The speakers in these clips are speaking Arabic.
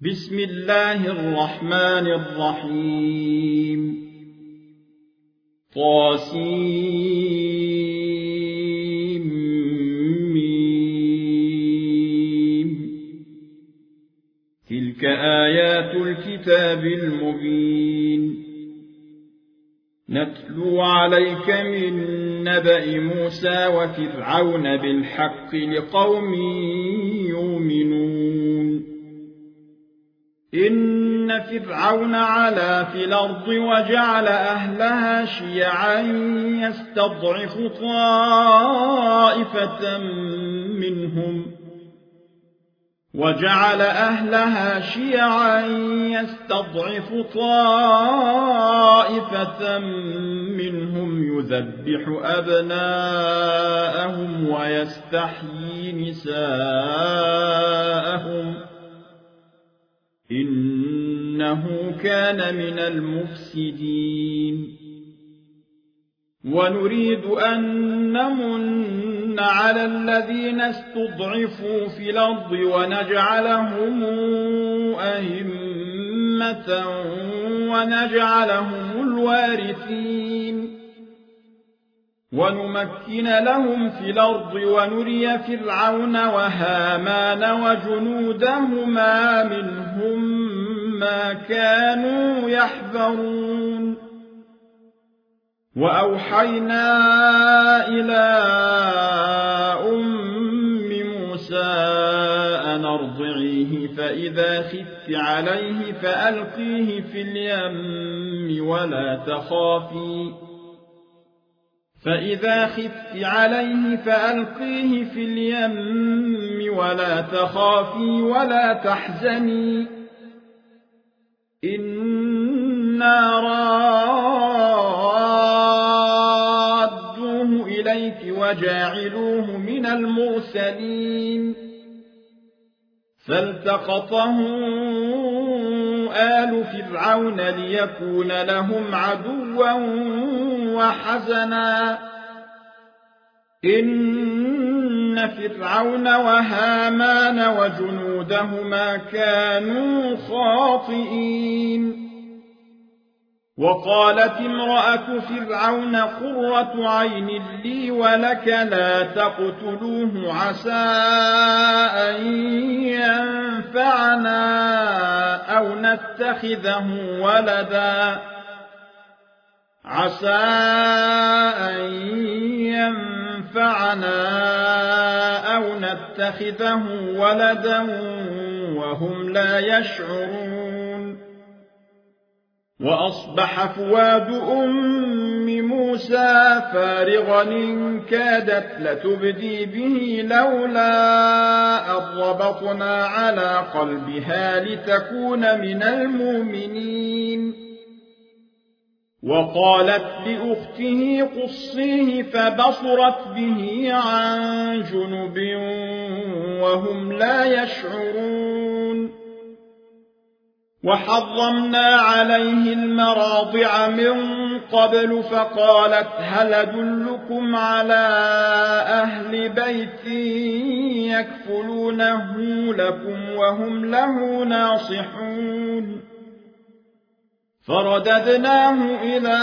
بسم الله الرحمن الرحيم طاسيم تلك آيات الكتاب المبين نتلو عليك من نبأ موسى وفرعون بالحق لقوم يؤمنون إن فرعون علا في الأرض وجعل أهلها شيعا يستضعف طائفة منهم يذبح أبناءهم ويستحيي نساءهم إنه كان من المفسدين ونريد أن نمن على الذين استضعفوا في الأرض ونجعلهم أئمة ونجعلهم الوارثين ونمكن لهم في الأرض ونري فرعون وهامان وجنودهما منهم ما كانوا يحذرون وأوحينا إلى أم موسى أن أرضعيه فإذا خفت عليه فألقيه في اليم ولا تخافي ولا تحزني إنا رادوه إليك وجاعلوه من المرسلين فالتقطه آل فرعون ليكون لهم عدوا وحزنا إن فرعون وهامان وجنودهما كانوا خاطئين وقالت امرأة فرعون قرة عين لي ولك لا تقتلوه عسى أن ينفعنا أو نتخذه ولدا وهم لا يشعرون وأصبح فؤاد أم موسى فارغا إن كادت لتبدي به لولا أن ربطنا على قلبها لتكون من المؤمنين وقالت لأخته قصيه فبصرت به عن جنب وهم لا يشعرون وحرمنا عليه المراضع من قبل فقالت هل أدلكم على أهل بيت يكفلونه لكم وهم له ناصحون فرددناه إلى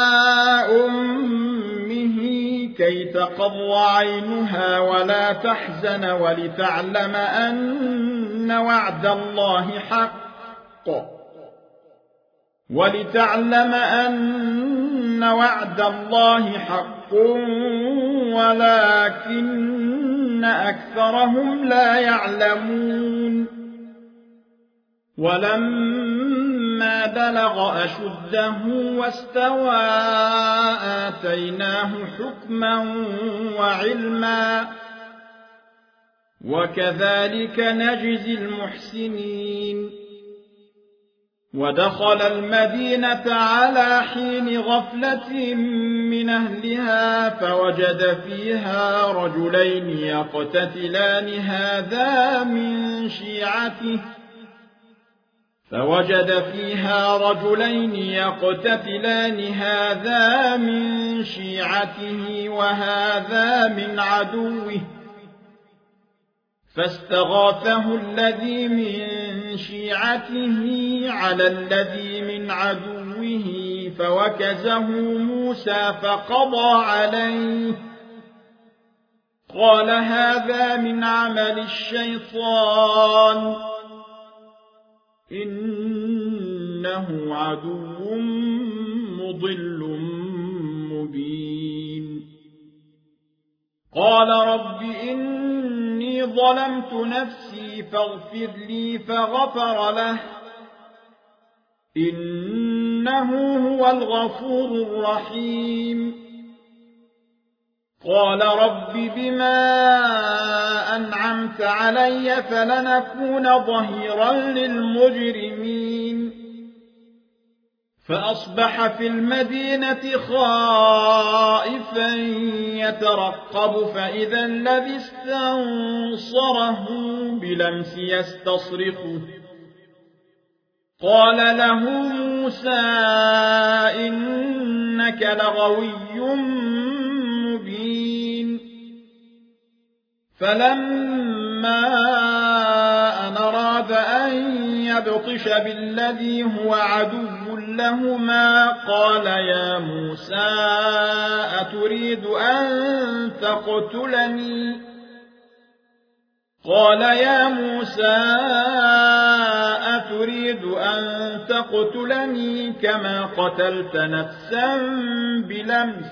أمه كي تقر عينها ولا تحزن ولتعلم أن وعد الله حق ولكن أكثرهم لا يعلمون ولما بلغ أشده واستوى آتيناه حكما وعلما وكذلك نجزي المحسنين ودخل المدينة على حين غفلة من أهلها فوجد فيها رجلين يقتتلان هذا من شيعته وهذا من عدوه فاستغاثه الذي من شيعته على الذي من عدوه فوكزه موسى فقضى عليه قال هذا من عمل الشيطان إنه عدو مضل مبين قال رب إني ظلمت نفسي فاغفر لي فغفر له إنه هو الغفور الرحيم قال رب بما أنعمت علي فلنكون ظهيرا للمجرمين فأصبح في المدينة خائفا يترقب فإذا الذي استنصره بلمس يستصرخه قال له موسى إنك لغوي مبين فلما أن أراد أن يبطش بالذي هو عدو لهما قال يا موسى أتريد أن تقتلني قال يا موسى أتريد أن تقتلني كما قتلت نفسا بلمس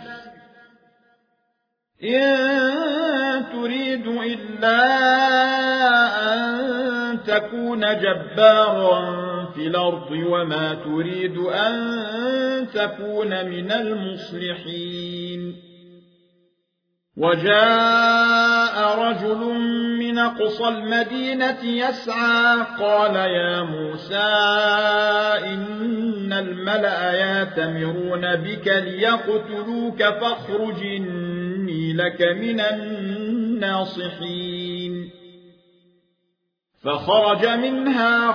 إن تريد إلا أن تكون جبارا في الأرض وما تريد أن تكون من المصلحين وجاء رجل من أقصى المدينة يسعى قال يا موسى إن الملأ يأتمرون بك ليقتلوك فاخرج إني لك من الناصحين فخرج منها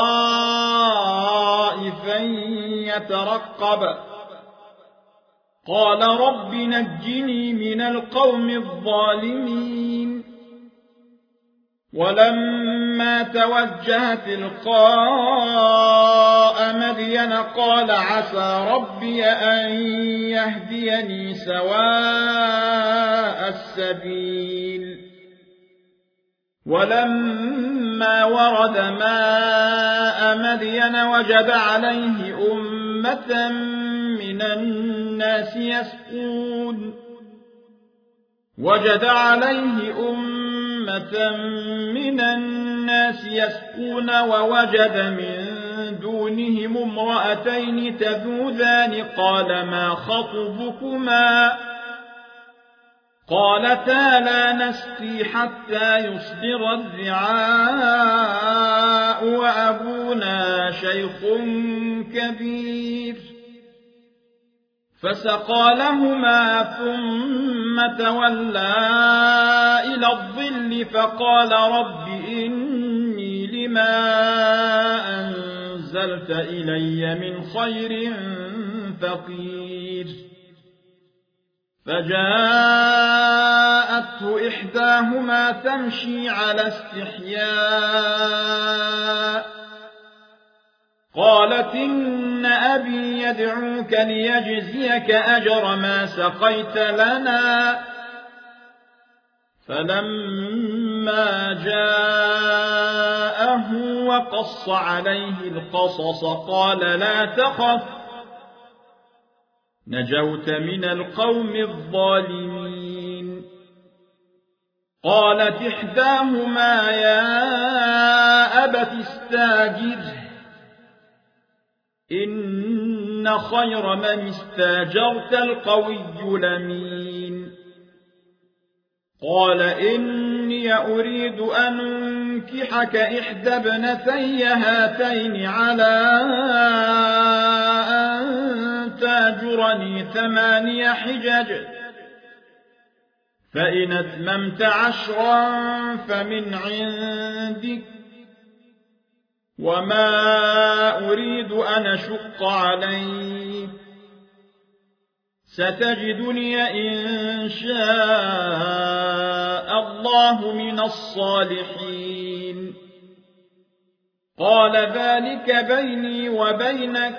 خائفا يترقب قال رب نجني من القوم الظالمين ولما توجه تلقاء مدين قال عسى ربي أن يهديني سواء السبيل ولما ورد ماء مدين وجد عليه أمة من الناس يسقون ووجد من دونهم امرأتين تذودان قال ما خطبكما قالتا لا نسقي حتى يصدر الرعاء وأبونا شيخ كبير فسقى لهما ثم تولى إلى الظل فقال رب إني لما أنزلت إلي من خير فقير فجاءته إحداهما تمشي على استحياء قالت إن أبي يدعوك ليجزيك أجر ما سقيت لنا فلما جاءه وقص عليه القصص قال لا تخف نجوت من القوم الظالمين قالت إحداهما يا أبت استاجره إن خير من استاجرت القوي الأمين قال إني أريد أن أنكحك إحدى ابنتي هاتين على أن تاجرني 8 حجج فإن أتممت 10 فمن عندك وما أريد أن أشق عليك ستجدني إن شاء الله من الصالحين قال ذلك بيني وبينك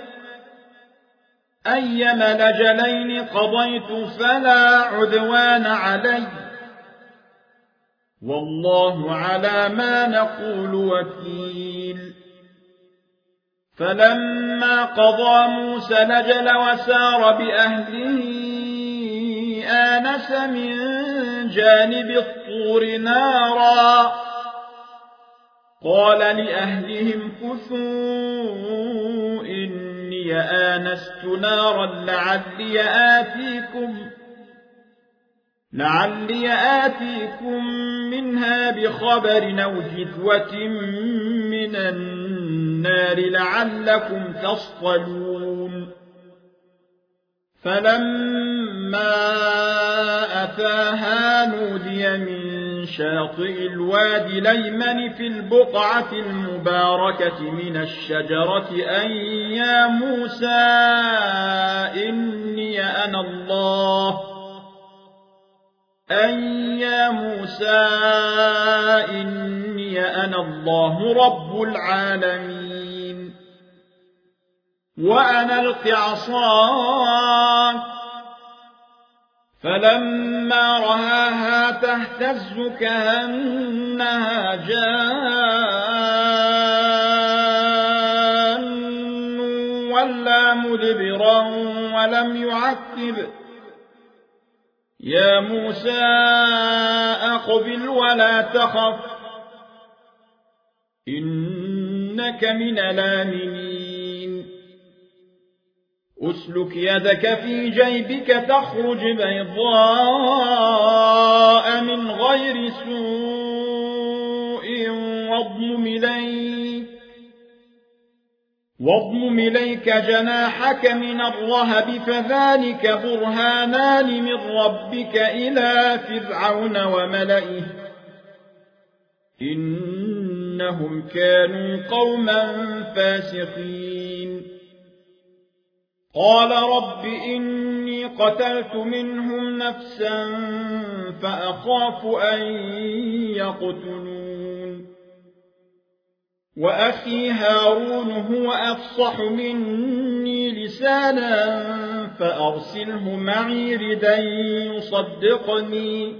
أيما الأجلين قضيت فلا عدوان علي والله على ما نقول وكيل فلما قضى موسى الأجل وسار بأهله آنس من جانب الطور نارا قال لأهلهم كثوا إني آنست نارا لعلي آتيكم منها بخبر أو جذوة من النار لعلكم تصطلون فلما أتاها نودي من شاطئ الوادي الأيمن في البقعة المباركة من الشجرة أن يا موسى إني أنا الله رب العالمين وأنا ألق عصاك فلما رآها تهتز كأنها جان ولا مدبرا ولم يعقب يا موسى أقبل ولا تخف إنك من الآمنين أسلك يدك في جيبك تخرج بيضاء من غير سوء واضمم إليك جناحك من الرهب فذلك برهانان من ربك إلى فرعون وملئه إنهم كانوا قوما فاسقين قال رب إني قتلت منهم نفسا فأخاف أن يقتلون وأخي هارون هو أفصح مني لسانا فأرسله معي ردا يصدقني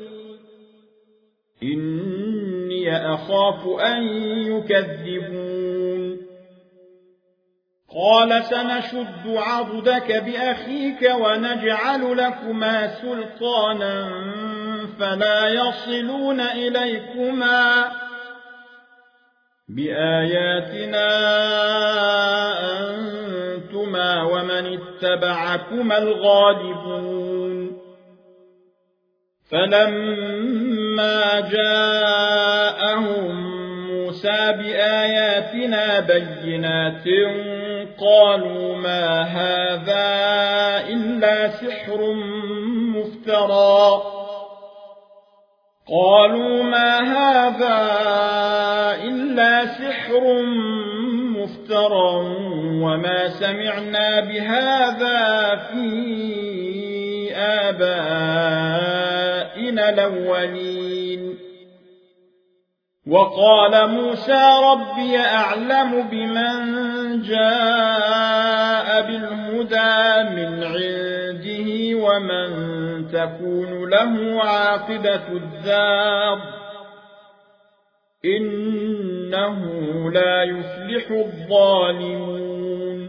إني أخاف أن يكذبون قال سنشد عضدك بأخيك ونجعل لكما سلطانا فلا يصلون إليكما بآياتنا أنتما ومن اتبعكما الغالبون فلما جاءهم موسى بآياتنا بينات قالوا ما هذا إلا سحر مفترى وما سمعنا بهذا في آبائنا الأولين وقال موسى ربي أعلم بمن جاء بالهدى من عنده ومن تكون له عاقبة الدار إنه لا يفلح الظالمون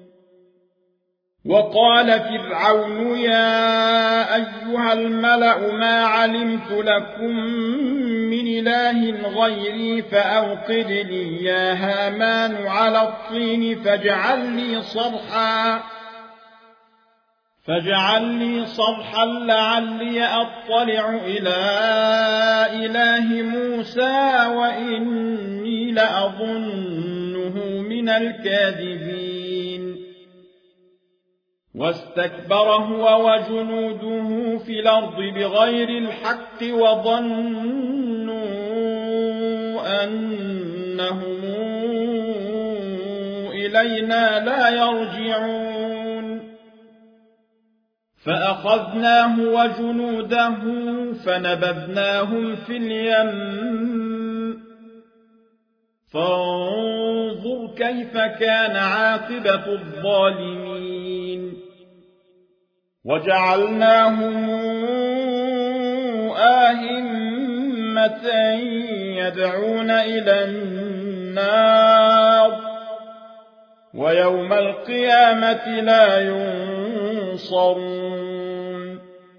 وقال فرعون يا أيها الملأ ما علمت لكم من إله غيري فأوقد لي يا هامان على الطين فاجعل لي صرحا لعلي أطلع إلى إله موسى وإني لأظنه من الكاذبين واستكبر هو وجنوده في الأرض بغير الحق وظنوا أنهم إلينا لا يرجعون فأخذناه وجنوده فنبذناهم في اليم فانظر كيف كان عاقبة الظالمين وجعلناهم أئمة يدعون إلى النار ويوم القيامة لا ينصرون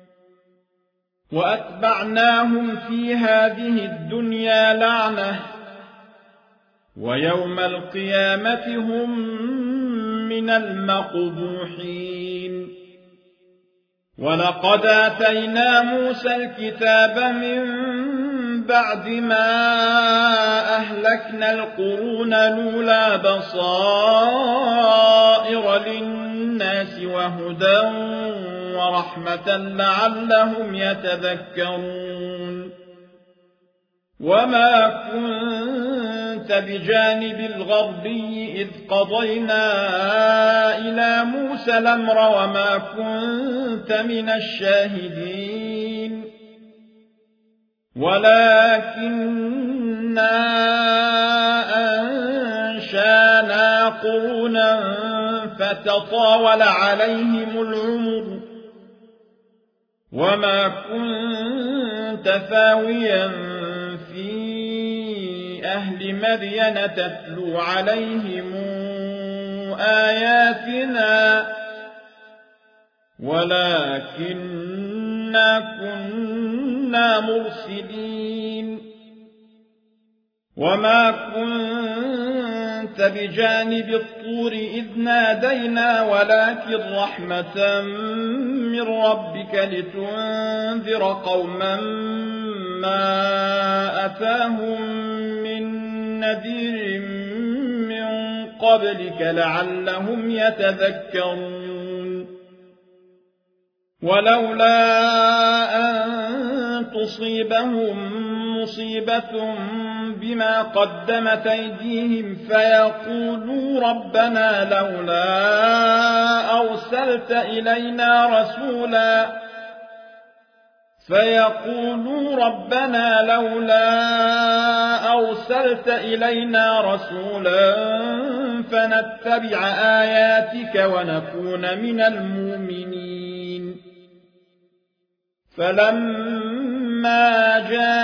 وأتبعناهم في هذه الدنيا لعنة ويوم القيامة هم من المقبوحين ولقد آتينا موسى الكتاب من بعد ما أهلكنا القرون الأولى بصائر للناس وهدى ورحمة لعلهم يتذكرون وما كنت بجانب الغربي إذ قضينا إلى موسى الأمر وما كنت من الشاهدين ولكننا أنشأنا قرونا فتطاول عليهم العمر وما كنت ثاويا في أهل مدين تتلو عليهم آياتنا ولكننا كنا مرسلين وما كنت بجانب الطور إذ نادينا ولكن رحمة من ربك لتنذر قوما ما أتاهم من نذير من قبلك لعلهم يتذكرون ولولا أن تصيبهم مصيبة بما قدمت أيديهم فيقولوا ربنا لولا أرسلت إلينا رسولا فنتبع آياتك ونكون من المؤمنين فلما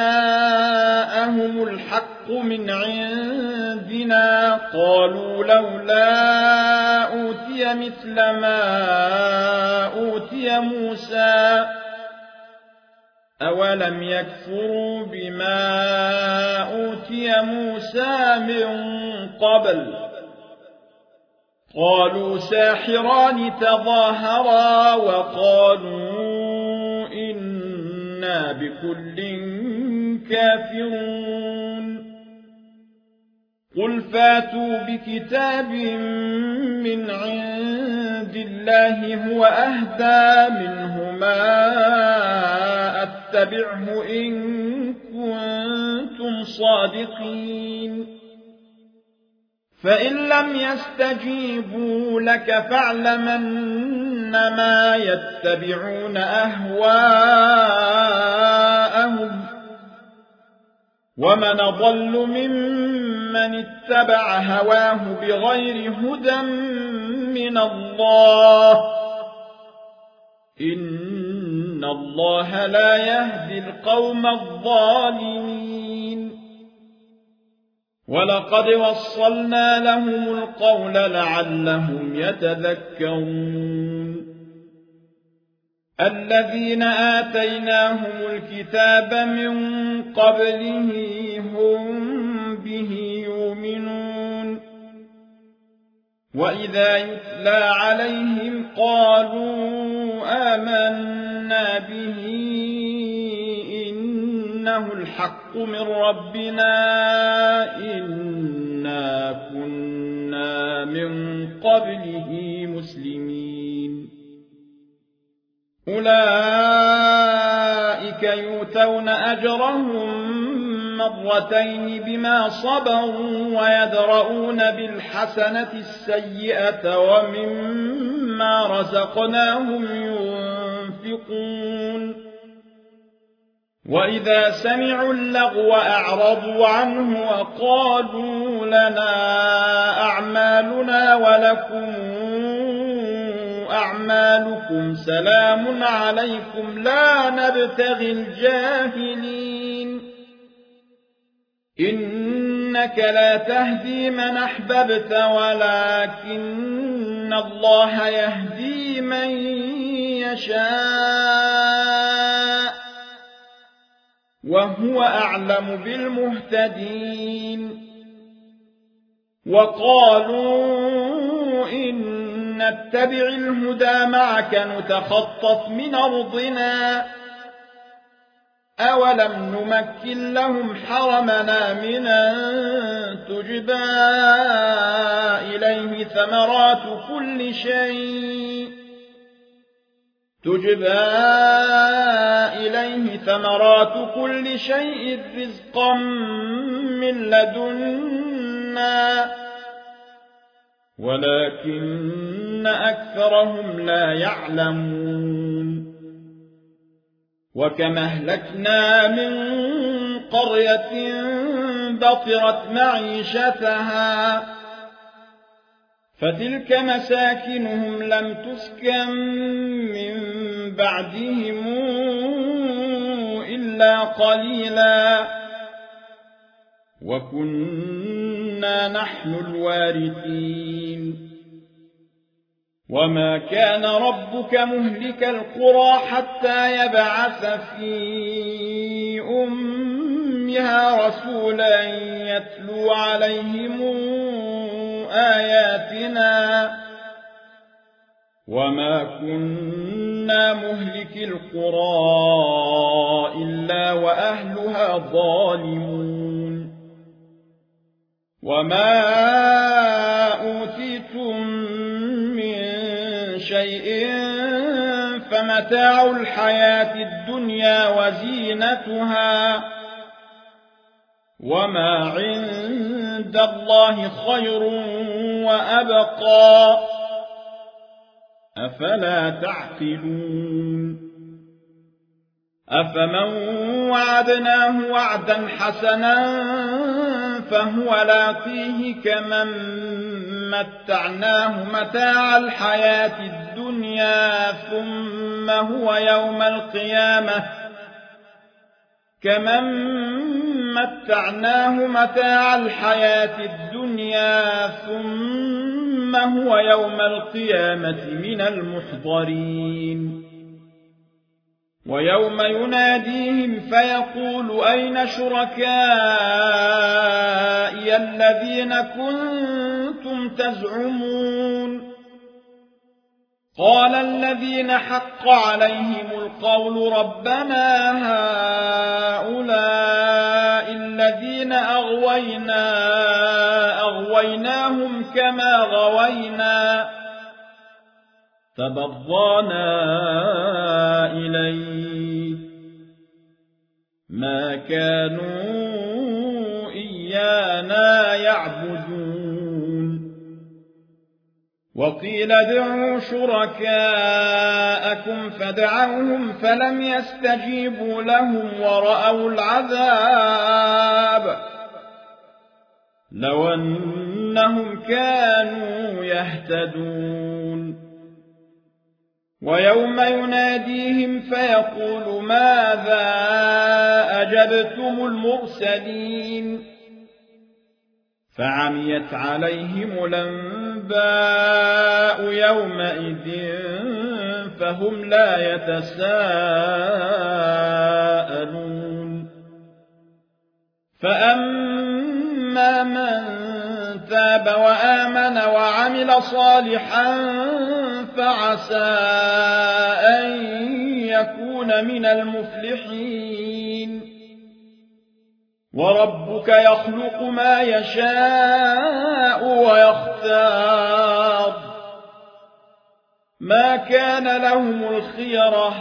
جاءهم الحق من عندنا قالوا لولا أوتي مثل ما أوتي موسى أولم يكفروا بما أوتي موسى من قبل قالوا ساحران تظاهرا وقالوا إنا بكل كافرون قل فاتوا بكتاب من عند الله هو أهدى منهما أتبعه إن كنتم صادقين فإن لم يستجيبوا لك فاعلم أنما يتبعون أهواءهم ومن أضل ممن اتبع هواه بغير هدى من الله إن الله لا يهدي القوم الظالمين ولقد وصلنا لهم القول لعلهم يتذكرون الذين آتيناهم الكتاب من قبله هم به يؤمنون وإذا يتلى عليهم قالوا آمنا به إنه الحق من ربنا إنا كنا من قبله مسلمين أولئك يؤتون أجرهم مرتين بما صبروا ويدرؤون بالحسنة السيئة ومما رزقناهم ينفقون وإذا سمعوا اللغو أعرضوا عنه وقالوا لنا أعمالنا ولكم أعمالكم سلام عليكم لا نبتغي الجاهلين إنك لا تهدي من أحببت ولكن الله يهدي من يشاء وهو أعلم بالمهتدين وقالوا إن نتبع الهدى معك نتخطف من أرضنا أولم نمكن لهم حرمنا من أن تجبى إليه ثمرات كل شيء رزقا من لدنا ولكن أكثرهم لا يعلمون وكم أهلكنا من قرية بطرت معيشتها فتلك مساكنهم لم تسكن من بعدهم إلا قليلا وكنا نحن الوارثين وما كان ربك مهلك القرى حتى يبعث في أمها رسولا يتلو عليهم آياتنا وما كنا مهلك القرى إلا وأهلها ظالمون وما أوتيتم من شيء فمتاع الحياة الدنيا وزينتها وما عند الله خير وأبقى أفلا تعقلون أفمن وعدناه وعدا حسنا فهو لاقيه كمن متعناه متاع الحياة الدنيا ثم هو يوم القيامة من المحضرين ويوم يناديهم فيقول أين شركائي الذين كنتم تزعمون قال الذين حق عليهم القول ربنا هؤلاء الذين أغويناهم كما غوينا فبضانا إليه ما كانوا إيانا يعبدون وقيل ادعوا شركاءكم فدعوهم فلم يستجيبوا لهم ورأوا العذاب لو أنهم كانوا يهتدون ويوم يناديهم فيقول ماذا أجبتم المرسلين فعميت عليهم الأنباء يومئذ فهم لا يتساءلون فأما من تاب وآمن وعمل صالحا فعسى أن يكون من المفلحين وربك يخلق ما يشاء ويختار ما كان لهم الخيرة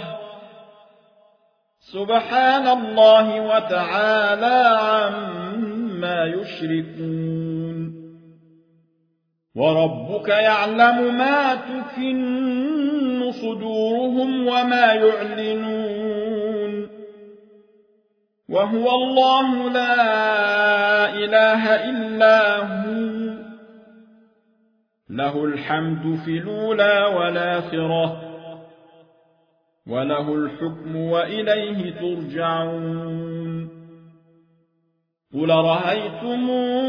سبحان الله وتعالى عما يشركون وربك يعلم ما تكن صدورهم وما يعلنون وهو الله لا إله إلا هو له الحمد في الأولى والآخرة وله الحكم وإليه ترجعون قل رأيتم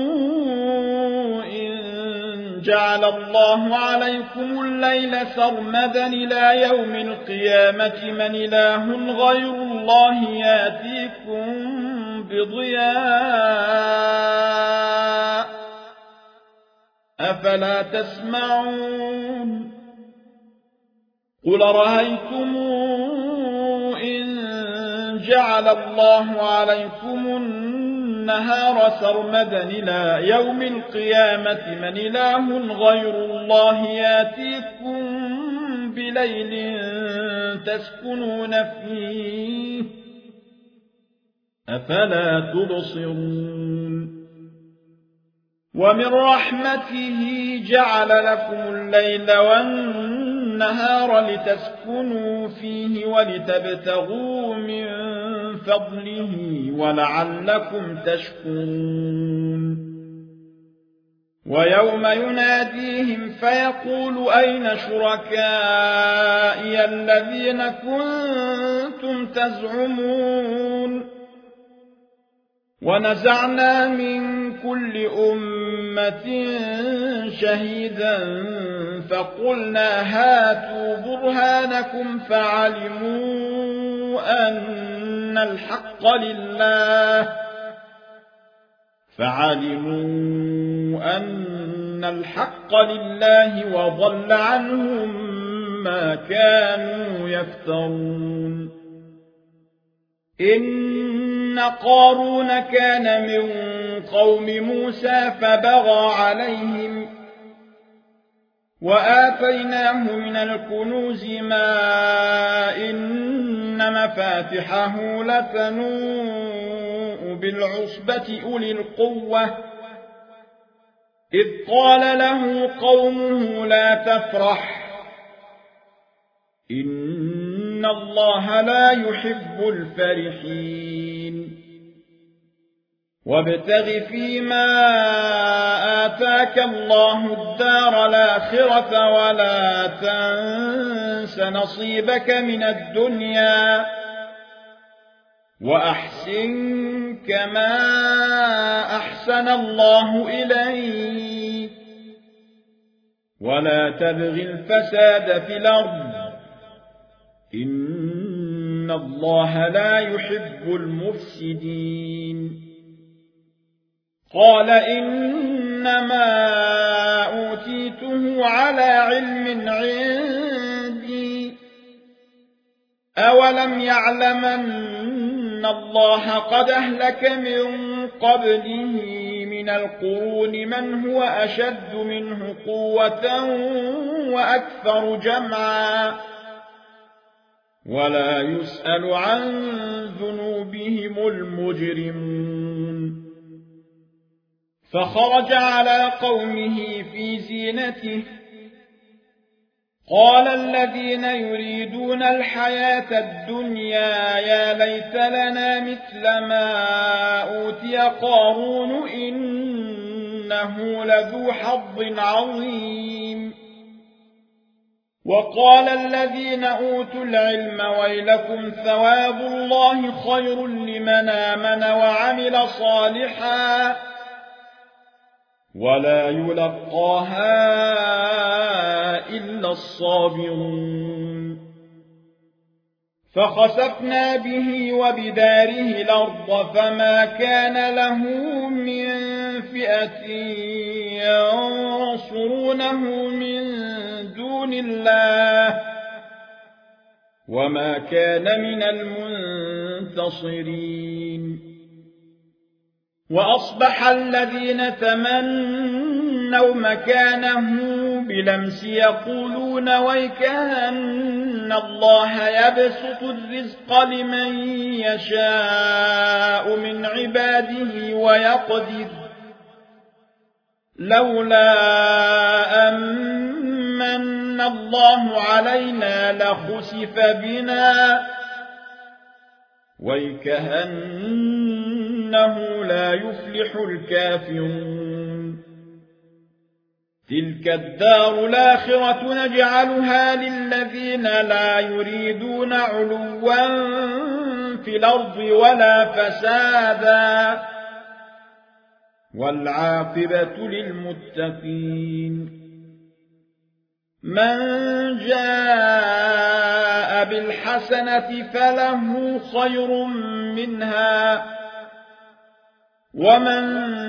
إن جعل الله عليكم الليل سرمدا إلى يوم القيامة من إله غير الله يأتيكم بضياء أفلا تسمعون قل رأيتم إن جعل الله عليكم النهار سرمدا إلى يوم القيامة من إله غير الله يأتيكم بليل تسكنون فيه أفلا تبصرون ومن رحمته جعل لكم الليل والنهار لتسكنوا فيه ولتبتغوا من فضله ولعلكم تشكرون ويوم يناديهم فيقول أين شركائي الذين كنتم تزعمون ونزعنا من كل أمة شهيدا فقلنا هاتوا برهانكم فعلموا أن الحق لله وضل عنهم ما كانوا يفترون إن قارون كان من قوم موسى فبغى عليهم وآتيناه من الكنوز ما إن مفاتحه لتنوء بالعصبة أولي القوة إذ قال له قومه لا تفرح إن الله لا يحب الفرحين وابتغ فيما آتاك الله الدار الآخرة ولا تنس نصيبك من الدنيا وأحسن كما أحسن الله إليك ولا تبغ الفساد في الأرض إن الله لا يحب المفسدين قال إنما أوتيته على علم عندي أولم يعلم أن الله قد أهلك من قبله من القرون من هو أشد منه قوة وأكثر جمعا ولا يسأل عن ذنوبهم المجرمون فخرج على قومه في زينته قال الذين يريدون الحياة الدنيا يا ليت لنا مثل ما أوتي قارون إنه لذو حظ عظيم وقال الذين أوتوا العلم ويلكم ثواب الله خير لمن آمن وعمل صالحا ولا يلقاها إلا الصابرون فخسفنا به وبداره الأرض فما كان له من فئة ينصرونه من دون الله وما كان من المنتصرين وأصبح الذين تمنوا مكانه بلمس يقولون ويكأن الله يبسط الرزق لمن يشاء من عباده ويقدر لولا أمن الله علينا لخسف بنا ويكأنه لا يفلح الكافرون تلك الدار الآخرة نجعلها للذين لا يريدون علوا في الأرض ولا فسادا والعاقبة للمتقين من جاء بالحسنة فله خير منها ومن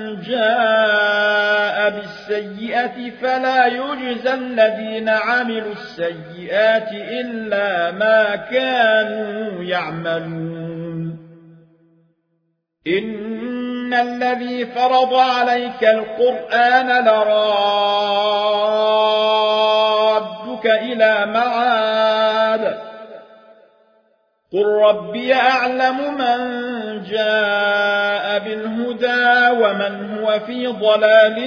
جاء بالسيئة فلا يجزى الذين عملوا السيئات إلا ما كانوا يعملون إن الذي فرض عليك القرآن لرادك إلى معاد قل ربي أعلم من جاء بالهدى ومن هو في ضلال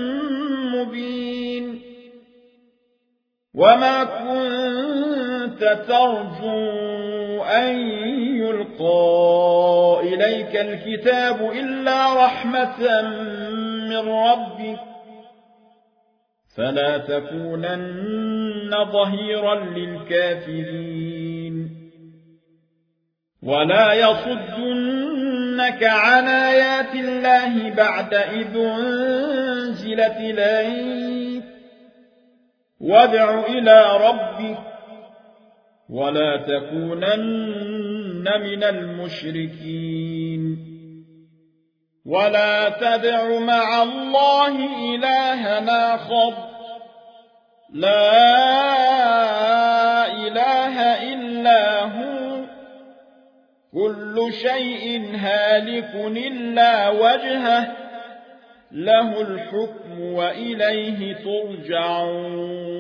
مبين وما كنت ترجو أن يلقى إليك الكتاب إلا رحمة من ربك فلا تكونن ظهيرا للكافرين ولا يصدنك عن آيات الله بعد إذ أنزلت إليك وادع إلى ربك ولا تكونن من المشركين ولا تدع مع الله إلها آخر لا إله إلا هو كل شيء هالك إلا وجهه له الحكم وإليه ترجعون